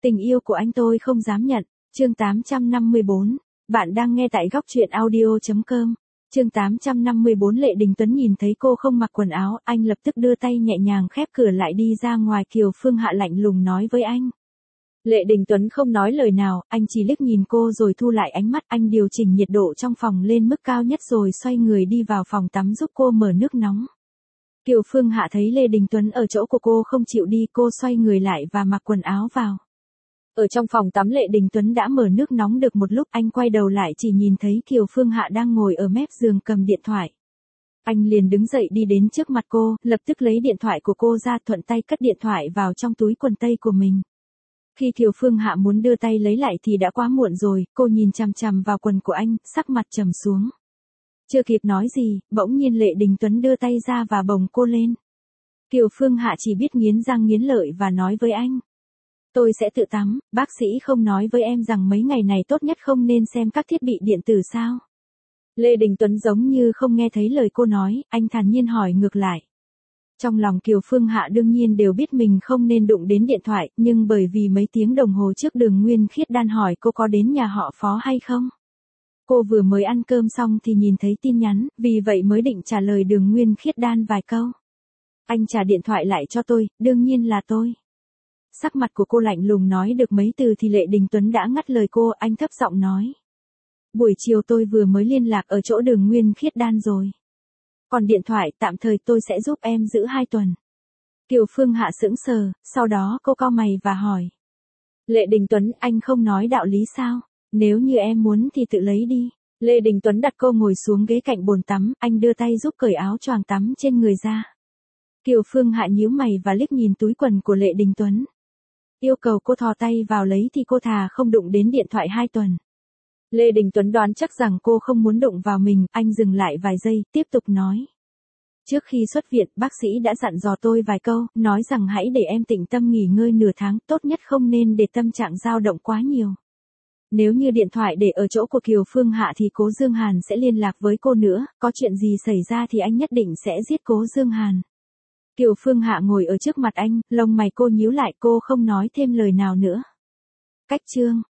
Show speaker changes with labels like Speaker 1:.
Speaker 1: Tình yêu của anh tôi không dám nhận. Chương 854. Bạn đang nghe tại góc truyện audio.com. Chương 854. Lệ Đình Tuấn nhìn thấy cô không mặc quần áo, anh lập tức đưa tay nhẹ nhàng khép cửa lại đi ra ngoài. Kiều Phương Hạ lạnh lùng nói với anh. Lệ Đình Tuấn không nói lời nào, anh chỉ liếc nhìn cô rồi thu lại ánh mắt. Anh điều chỉnh nhiệt độ trong phòng lên mức cao nhất rồi xoay người đi vào phòng tắm giúp cô mở nước nóng. Kiều Phương Hạ thấy Lệ Đình Tuấn ở chỗ của cô không chịu đi, cô xoay người lại và mặc quần áo vào. Ở trong phòng tắm Lệ Đình Tuấn đã mở nước nóng được một lúc, anh quay đầu lại chỉ nhìn thấy Kiều Phương Hạ đang ngồi ở mép giường cầm điện thoại. Anh liền đứng dậy đi đến trước mặt cô, lập tức lấy điện thoại của cô ra, thuận tay cất điện thoại vào trong túi quần tây của mình. Khi Kiều Phương Hạ muốn đưa tay lấy lại thì đã quá muộn rồi, cô nhìn chằm chằm vào quần của anh, sắc mặt trầm xuống. Chưa kịp nói gì, bỗng nhiên Lệ Đình Tuấn đưa tay ra và bồng cô lên. Kiều Phương Hạ chỉ biết nghiến răng nghiến lợi và nói với anh. Tôi sẽ tự tắm, bác sĩ không nói với em rằng mấy ngày này tốt nhất không nên xem các thiết bị điện tử sao? Lệ Đình Tuấn giống như không nghe thấy lời cô nói, anh thản nhiên hỏi ngược lại. Trong lòng Kiều Phương Hạ đương nhiên đều biết mình không nên đụng đến điện thoại, nhưng bởi vì mấy tiếng đồng hồ trước Đường Nguyên Khiết Đan hỏi cô có đến nhà họ Phó hay không. Cô vừa mới ăn cơm xong thì nhìn thấy tin nhắn, vì vậy mới định trả lời Đường Nguyên Khiết Đan vài câu. Anh trả điện thoại lại cho tôi, đương nhiên là tôi. Sắc mặt của cô lạnh lùng nói được mấy từ thì Lệ Đình Tuấn đã ngắt lời cô, anh thấp giọng nói. Buổi chiều tôi vừa mới liên lạc ở chỗ Đường Nguyên Khiết Đan rồi. Còn điện thoại tạm thời tôi sẽ giúp em giữ 2 tuần. Kiều Phương Hạ sững sờ, sau đó cô cau mày và hỏi. Lệ Đình Tuấn, anh không nói đạo lý sao? Nếu như em muốn thì tự lấy đi. Lệ Đình Tuấn đặt cô ngồi xuống ghế cạnh bồn tắm, anh đưa tay giúp cởi áo choàng tắm trên người ra. Kiều Phương Hạ nhíu mày và liếc nhìn túi quần của Lệ Đình Tuấn. Yêu cầu cô thò tay vào lấy thì cô thà không đụng đến điện thoại 2 tuần. Lệ Đình Tuấn đoán chắc rằng cô không muốn đụng vào mình, anh dừng lại vài giây, tiếp tục nói. Trước khi xuất viện, bác sĩ đã dặn dò tôi vài câu, nói rằng hãy để em tĩnh tâm nghỉ ngơi nửa tháng, tốt nhất không nên để tâm trạng dao động quá nhiều. Nếu như điện thoại để ở chỗ của Kiều Phương Hạ thì Cố Dương Hàn sẽ liên lạc với cô nữa, có chuyện gì xảy ra thì anh nhất định sẽ giết Cố Dương Hàn. Kiều Phương Hạ ngồi ở trước mặt anh, lông mày cô nhíu lại, cô không nói thêm lời nào nữa. Cách chương